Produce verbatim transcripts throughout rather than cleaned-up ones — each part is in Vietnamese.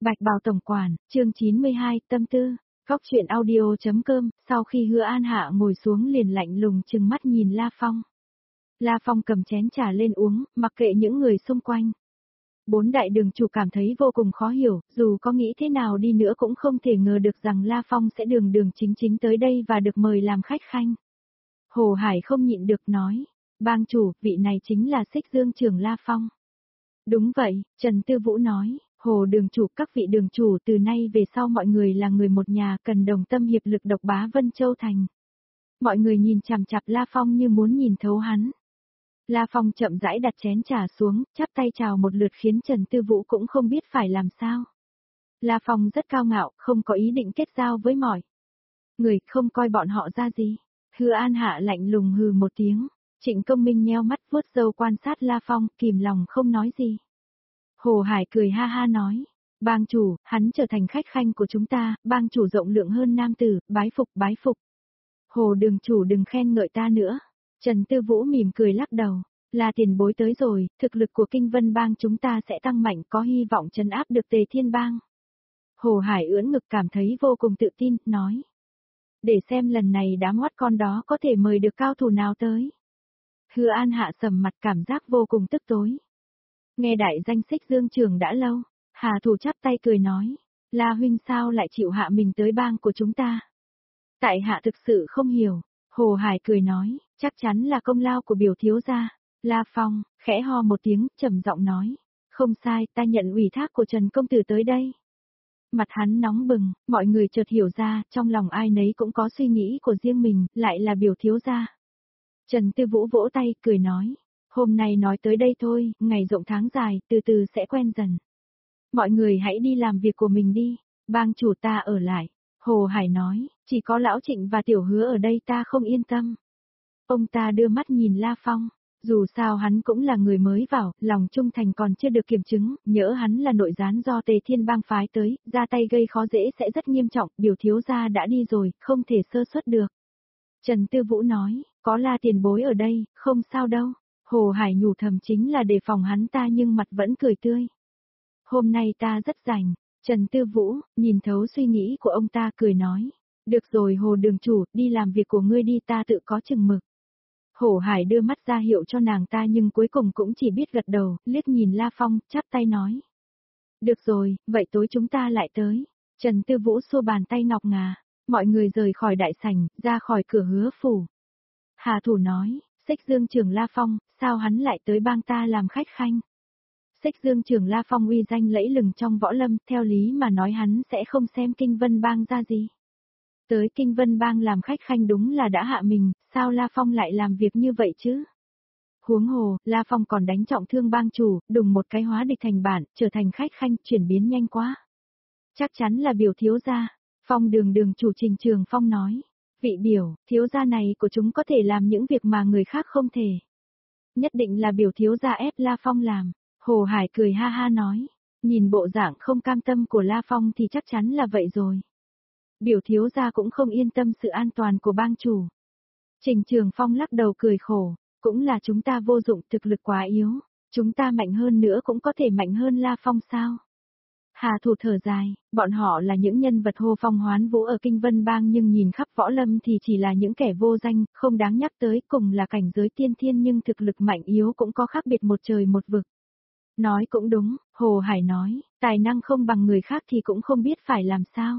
Bạch Bào Tổng Quản, chương chín mươi hai, tâm tư, góc chuyện audio.com, sau khi Hứa An Hạ ngồi xuống liền lạnh lùng trừng mắt nhìn La Phong. La Phong cầm chén trà lên uống, mặc kệ những người xung quanh. Bốn đại đường chủ cảm thấy vô cùng khó hiểu, dù có nghĩ thế nào đi nữa cũng không thể ngờ được rằng La Phong sẽ đường đường chính chính tới đây và được mời làm khách khanh. Hồ Hải không nhịn được nói, bang chủ, vị này chính là Xích Dương trưởng La Phong. Đúng vậy, Trần Tư Vũ nói. Hồ đường chủ, các vị đường chủ, từ nay về sau mọi người là người một nhà, cần đồng tâm hiệp lực độc bá Vân Châu Thành. Mọi người nhìn chằm chằm La Phong như muốn nhìn thấu hắn. La Phong chậm rãi đặt chén trà xuống, chắp tay chào một lượt khiến Trần Tư Vũ cũng không biết phải làm sao. La Phong rất cao ngạo, không có ý định kết giao với mọi người, không coi bọn họ ra gì. Hứa An Hạ lạnh lùng hừ một tiếng, Trịnh Công Minh nheo mắt vuốt râu quan sát La Phong, kìm lòng không nói gì. Hồ Hải cười ha ha nói, bang chủ, hắn trở thành khách khanh của chúng ta, bang chủ rộng lượng hơn nam tử, bái phục bái phục. Hồ đường chủ đừng khen ngợi ta nữa. Trần Tư Vũ mỉm cười lắc đầu, là tiền bối tới rồi, thực lực của Kinh Vân bang chúng ta sẽ tăng mạnh, có hy vọng trấn áp được Tề Thiên bang. Hồ Hải ưỡn ngực cảm thấy vô cùng tự tin, nói. Để xem lần này đám hót con đó có thể mời được cao thủ nào tới. Hứa An Hạ sầm mặt cảm giác vô cùng tức tối. Nghe đại danh Xích Dương trưởng đã lâu, Hà Thủ chắp tay cười nói, La huynh sao lại chịu hạ mình tới bang của chúng ta? Tại hạ thực sự không hiểu, Hồ Hải cười nói, chắc chắn là công lao của biểu thiếu gia. La Phong, khẽ ho một tiếng, trầm giọng nói, không sai, ta nhận ủy thác của Trần công tử tới đây. Mặt hắn nóng bừng, mọi người chợt hiểu ra, trong lòng ai nấy cũng có suy nghĩ của riêng mình, lại là biểu thiếu gia. Trần Tư Vũ vỗ tay, cười nói. Hôm nay nói tới đây thôi, ngày rộng tháng dài, từ từ sẽ quen dần. Mọi người hãy đi làm việc của mình đi, bang chủ ta ở lại. Hồ Hải nói, chỉ có lão Trịnh và Tiểu Hứa ở đây ta không yên tâm. Ông ta đưa mắt nhìn La Phong, dù sao hắn cũng là người mới vào, lòng trung thành còn chưa được kiểm chứng, nhỡ hắn là nội gián do Tề Thiên bang phái tới, ra tay gây khó dễ sẽ rất nghiêm trọng, biểu thiếu gia đã đi rồi, không thể sơ suất được. Trần Tư Vũ nói, có La tiền bối ở đây, không sao đâu. Hồ Hải nhủ thầm chính là đề phòng hắn ta nhưng mặt vẫn cười tươi. Hôm nay ta rất rảnh, Trần Tư Vũ, nhìn thấu suy nghĩ của ông ta cười nói. Được rồi Hồ đường chủ, đi làm việc của ngươi đi ta tự có chừng mực. Hồ Hải đưa mắt ra hiệu cho nàng ta nhưng cuối cùng cũng chỉ biết gật đầu, liếc nhìn La Phong, chắp tay nói. Được rồi, vậy tối chúng ta lại tới. Trần Tư Vũ xua bàn tay ngọc ngà, mọi người rời khỏi đại sảnh, ra khỏi cửa Hứa phủ. Hà Thủ nói. Xích Dương trưởng La Phong, sao hắn lại tới bang ta làm khách khanh? Xích Dương trưởng La Phong uy danh lẫy lừng trong võ lâm, theo lý mà nói hắn sẽ không xem Kinh Vân bang ra gì. Tới Kinh Vân bang làm khách khanh đúng là đã hạ mình, sao La Phong lại làm việc như vậy chứ? Huống hồ, La Phong còn đánh trọng thương bang chủ, đùng một cái hóa địch thành bản, trở thành khách khanh, chuyển biến nhanh quá. Chắc chắn là biểu thiếu gia, Phong đường đường chủ Trình Trường Phong nói. Vị biểu, thiếu gia này của chúng có thể làm những việc mà người khác không thể. Nhất định là biểu thiếu gia ép La Phong làm. Hồ Hải cười ha ha nói. Nhìn bộ dạng không cam tâm của La Phong thì chắc chắn là vậy rồi. Biểu thiếu gia cũng không yên tâm sự an toàn của bang chủ. Trình Trường Phong lắc đầu cười khổ. Cũng là chúng ta vô dụng, thực lực quá yếu. Chúng ta mạnh hơn nữa cũng có thể mạnh hơn La Phong sao? Hà Thủ thở dài, bọn họ là những nhân vật hô phong hoán vũ ở Kinh Vân bang nhưng nhìn khắp võ lâm thì chỉ là những kẻ vô danh, không đáng nhắc tới, cùng là cảnh giới tiên thiên nhưng thực lực mạnh yếu cũng có khác biệt một trời một vực. Nói cũng đúng, Hồ Hải nói, tài năng không bằng người khác thì cũng không biết phải làm sao.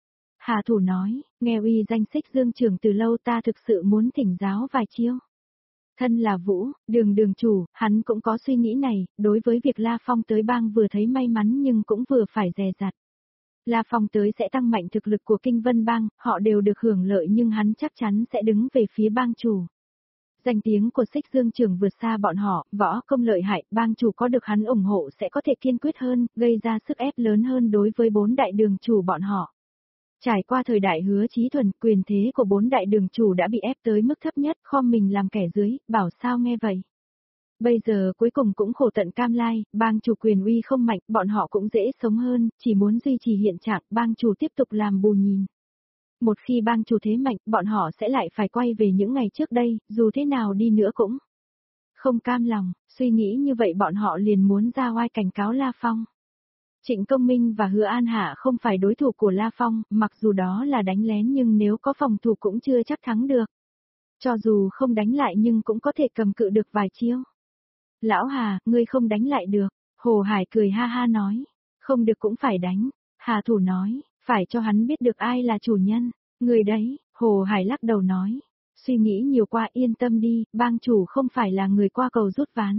Hà Thủ nói, nghe uy danh Xích Dương trưởng từ lâu ta thực sự muốn thỉnh giáo vài chiêu. Thân là Vũ, đường đường chủ, hắn cũng có suy nghĩ này, đối với việc La Phong tới bang vừa thấy may mắn nhưng cũng vừa phải dè dặt. La Phong tới sẽ tăng mạnh thực lực của Kinh Vân bang, họ đều được hưởng lợi nhưng hắn chắc chắn sẽ đứng về phía bang chủ. Danh tiếng của Xích Dương trưởng vượt xa bọn họ, võ công lợi hại, bang chủ có được hắn ủng hộ sẽ có thể kiên quyết hơn, gây ra sức ép lớn hơn đối với bốn đại đường chủ bọn họ. Trải qua thời đại Hứa Chí Thuần, quyền thế của bốn đại đường chủ đã bị ép tới mức thấp nhất, khom mình làm kẻ dưới, bảo sao nghe vậy. Bây giờ cuối cùng cũng khổ tận cam lai, bang chủ quyền uy không mạnh, bọn họ cũng dễ sống hơn, chỉ muốn duy trì hiện trạng, bang chủ tiếp tục làm bù nhìn. Một khi bang chủ thế mạnh, bọn họ sẽ lại phải quay về những ngày trước đây, dù thế nào đi nữa cũng không cam lòng, suy nghĩ như vậy bọn họ liền muốn ra oai cảnh cáo La Phong. Trịnh Công Minh và Hứa An Hạ không phải đối thủ của La Phong, mặc dù đó là đánh lén nhưng nếu có phòng thủ cũng chưa chắc thắng được. Cho dù không đánh lại nhưng cũng có thể cầm cự được vài chiêu. Lão Hà, ngươi không đánh lại được. Hồ Hải cười ha ha nói. Không được cũng phải đánh. Hà Thủ nói, phải cho hắn biết được ai là chủ nhân. Người đấy, Hồ Hải lắc đầu nói. Suy nghĩ nhiều qua, yên tâm đi, bang chủ không phải là người qua cầu rút ván.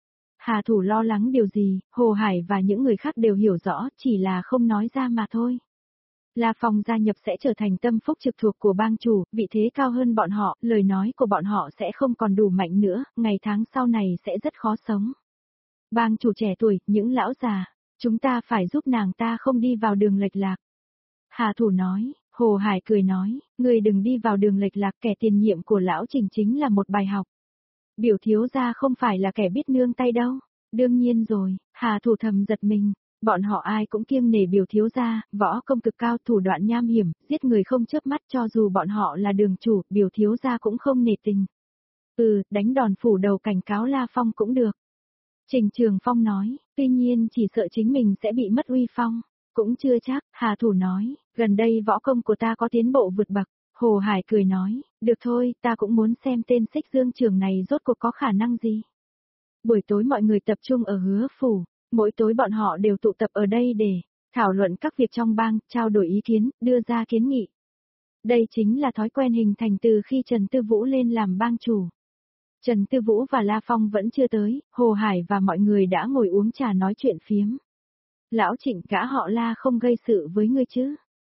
Hà Thủ lo lắng điều gì, Hồ Hải và những người khác đều hiểu rõ, chỉ là không nói ra mà thôi. La Phong gia nhập sẽ trở thành tâm phúc trực thuộc của bang chủ, vị thế cao hơn bọn họ, lời nói của bọn họ sẽ không còn đủ mạnh nữa, ngày tháng sau này sẽ rất khó sống. Bang chủ trẻ tuổi, những lão già, chúng ta phải giúp nàng ta không đi vào đường lệch lạc. Hà Thủ nói, Hồ Hải cười nói, ngươi đừng đi vào đường lệch lạc, kẻ tiền nhiệm của lão Trình chính là một bài học. Biểu thiếu gia không phải là kẻ biết nương tay đâu. Đương nhiên rồi, Hà Thủ thầm giật mình. Bọn họ ai cũng kiêng nể biểu thiếu gia, võ công cực cao, thủ đoạn nham hiểm, giết người không chớp mắt, cho dù bọn họ là đường chủ, biểu thiếu gia cũng không nể tình. Ừ, đánh đòn phủ đầu cảnh cáo La Phong cũng được. Trình Trường Phong nói, tuy nhiên chỉ sợ chính mình sẽ bị mất uy phong. Cũng chưa chắc, Hà Thủ nói, gần đây võ công của ta có tiến bộ vượt bậc. Hồ Hải cười nói, được thôi, ta cũng muốn xem tên Xích Dương Trường này rốt cuộc có khả năng gì. Buổi tối mọi người tập trung ở Hứa Phủ, mỗi tối bọn họ đều tụ tập ở đây để thảo luận các việc trong bang, trao đổi ý kiến, đưa ra kiến nghị. Đây chính là thói quen hình thành từ khi Trần Tư Vũ lên làm bang chủ. Trần Tư Vũ và La Phong vẫn chưa tới, Hồ Hải và mọi người đã ngồi uống trà nói chuyện phiếm. Lão Trịnh, gã họ La không gây sự với ngươi chứ?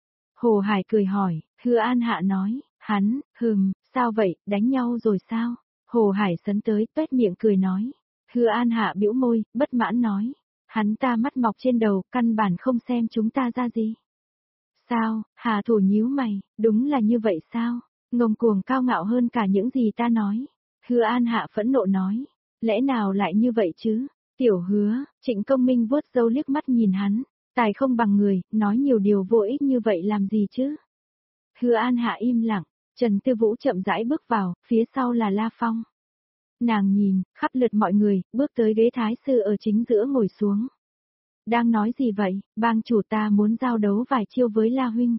Hồ Hải cười hỏi, Hứa An Hạ nói, hắn, hừm, sao vậy, đánh nhau rồi sao? Hồ Hải sấn tới, tuét miệng cười nói. Hứa An Hạ bĩu môi, bất mãn nói, hắn ta mắt mọc trên đầu, căn bản không xem chúng ta ra gì. Sao, Hà Thủ nhíu mày, đúng là như vậy sao? Ngông cuồng cao ngạo hơn cả những gì ta nói. Hứa An Hạ phẫn nộ nói, lẽ nào lại như vậy chứ? Tiểu Hứa, Trịnh Công Minh vuốt râu liếc mắt nhìn hắn, tài không bằng người, nói nhiều điều vô ích như vậy làm gì chứ? Hứa An Hạ im lặng, Trần Tư Vũ chậm rãi bước vào, phía sau là La Phong. Nàng nhìn, khắp lượt mọi người, bước tới ghế thái sư ở chính giữa ngồi xuống. Đang nói gì vậy, bang chủ ta muốn giao đấu vài chiêu với La Huynh.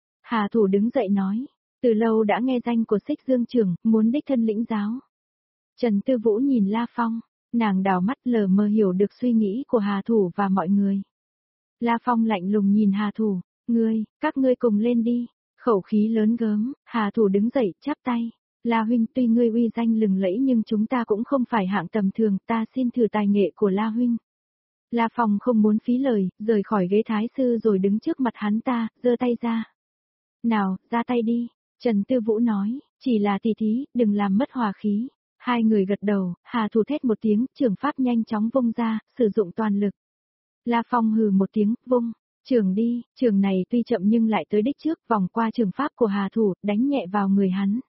Hà Thủ đứng dậy nói, từ lâu đã nghe danh của Xích Dương Trường, muốn đích thân lĩnh giáo. Trần Tư Vũ nhìn La Phong, nàng đào mắt lờ mờ hiểu được suy nghĩ của Hà Thủ và mọi người. La Phong lạnh lùng nhìn Hà Thủ, ngươi, các ngươi cùng lên đi. Khẩu khí lớn gớm, Hà Thủ đứng dậy, chắp tay. La Huynh, tuy ngươi uy danh lừng lẫy nhưng chúng ta cũng không phải hạng tầm thường, ta xin thử tài nghệ của La Huynh. La Phong không muốn phí lời, rời khỏi ghế thái sư rồi đứng trước mặt hắn ta, giơ tay ra. Nào, ra tay đi, Trần Tư Vũ nói, chỉ là tỉ thí, đừng làm mất hòa khí. Hai người gật đầu, Hà Thủ thét một tiếng, trường pháp nhanh chóng vung ra, sử dụng toàn lực. La Phong hừ một tiếng, vung. Trường đi, trường này tuy chậm nhưng lại tới đích trước, vòng qua trường pháp của Hà Thủ, đánh nhẹ vào người hắn.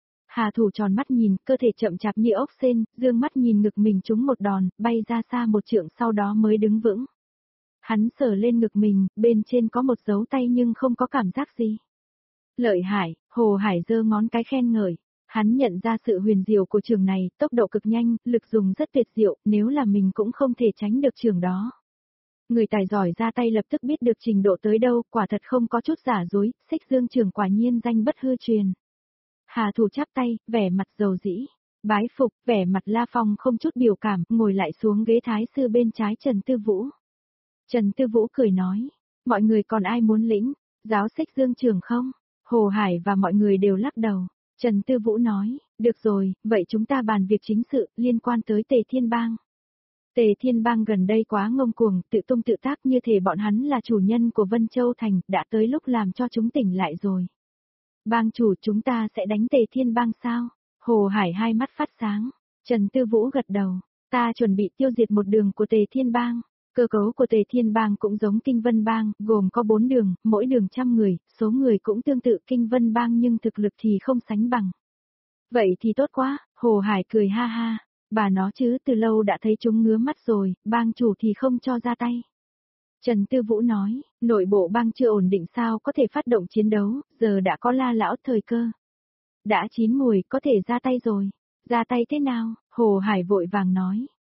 Hà Thủ tròn mắt nhìn, cơ thể chậm chạp như ốc sên, dương mắt nhìn ngực mình trúng một đòn, bay ra xa một trượng sau đó mới đứng vững. Hắn sờ lên ngực mình, bên trên có một dấu tay nhưng không có cảm giác gì. Lợi hại, Hồ Hải giơ ngón cái khen ngợi. Hắn nhận ra sự huyền diệu của trường này, tốc độ cực nhanh, lực dùng rất tuyệt diệu, nếu là mình cũng không thể tránh được trường đó. Người tài giỏi ra tay lập tức biết được trình độ tới đâu, quả thật không có chút giả dối, Xích Dương Trường quả nhiên danh bất hư truyền. Hà Thủ chắp tay, vẻ mặt dầu dĩ, bái phục, vẻ mặt La Phong không chút biểu cảm, ngồi lại xuống ghế thái sư bên trái Trần Tư Vũ. Trần Tư Vũ cười nói, mọi người còn ai muốn lĩnh, giáo Xích Dương Trường không? Hồ Hải và mọi người đều lắc đầu. Trần Tư Vũ nói, được rồi, vậy chúng ta bàn việc chính sự, liên quan tới Tề Thiên Bang. Tề Thiên Bang gần đây quá ngông cuồng, tự tung tự tác như thể bọn hắn là chủ nhân của Vân Châu Thành, đã tới lúc làm cho chúng tỉnh lại rồi. Bang chủ, chúng ta sẽ đánh Tề Thiên Bang sao? Hồ Hải hai mắt phát sáng. Trần Tư Vũ gật đầu, ta chuẩn bị tiêu diệt một đường của Tề Thiên Bang. Cơ cấu của Tề Thiên Bang cũng giống Kinh Vân Bang, gồm có bốn đường, mỗi đường trăm người, số người cũng tương tự Kinh Vân Bang nhưng thực lực thì không sánh bằng. Vậy thì tốt quá, Hồ Hải cười ha ha, bà nó chứ từ lâu đã thấy chúng ngứa mắt rồi, bang chủ thì không cho ra tay. Trần Tư Vũ nói, nội bộ bang chưa ổn định sao có thể phát động chiến đấu, giờ đã có La lão thời cơ. Đã chín mùi, có thể ra tay rồi. Ra tay thế nào? Hồ Hải vội vàng nói.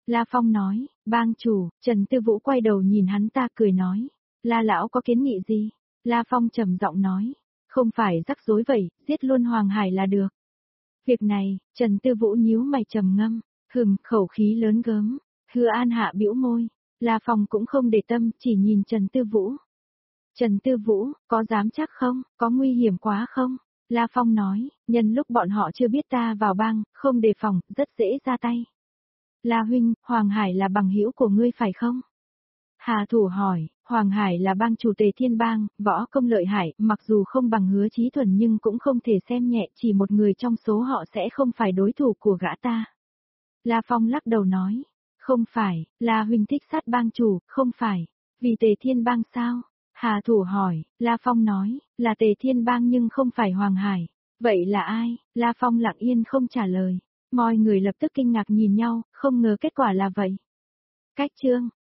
La Phong nói, bang chủ, Trần Tư Vũ quay đầu nhìn hắn ta cười nói, La lão có kiến nghị gì? La Phong trầm giọng nói, không phải rắc rối vậy, giết luôn Hoàng Hải là được. Việc này, Trần Tư Vũ nhíu mày trầm ngâm, hừm, khẩu khí lớn gớm, Hứa An Hạ bĩu môi, La Phong cũng không để tâm, chỉ nhìn Trần Tư Vũ. Trần Tư Vũ, có dám chắc không, có nguy hiểm quá không? La Phong nói, nhân lúc bọn họ chưa biết ta vào bang, không đề phòng, rất dễ ra tay. La huynh, Hoàng Hải là bằng hữu của ngươi phải không? Hà Thủ hỏi, Hoàng Hải là bang chủ Tề Thiên Bang, võ công lợi hại, mặc dù không bằng Hứa Chí Thuần nhưng cũng không thể xem nhẹ, chỉ một người trong số họ sẽ không phải đối thủ của gã ta. La Phong lắc đầu nói, không phải, La huynh thích sát bang chủ, không phải, vì Tề Thiên Bang sao? Hà Thủ hỏi, La Phong nói, là Tề Thiên Bang nhưng không phải Hoàng Hải. Vậy là ai? La Phong lặng yên không trả lời. Mọi người lập tức kinh ngạc nhìn nhau, không ngờ kết quả là vậy. Cách chương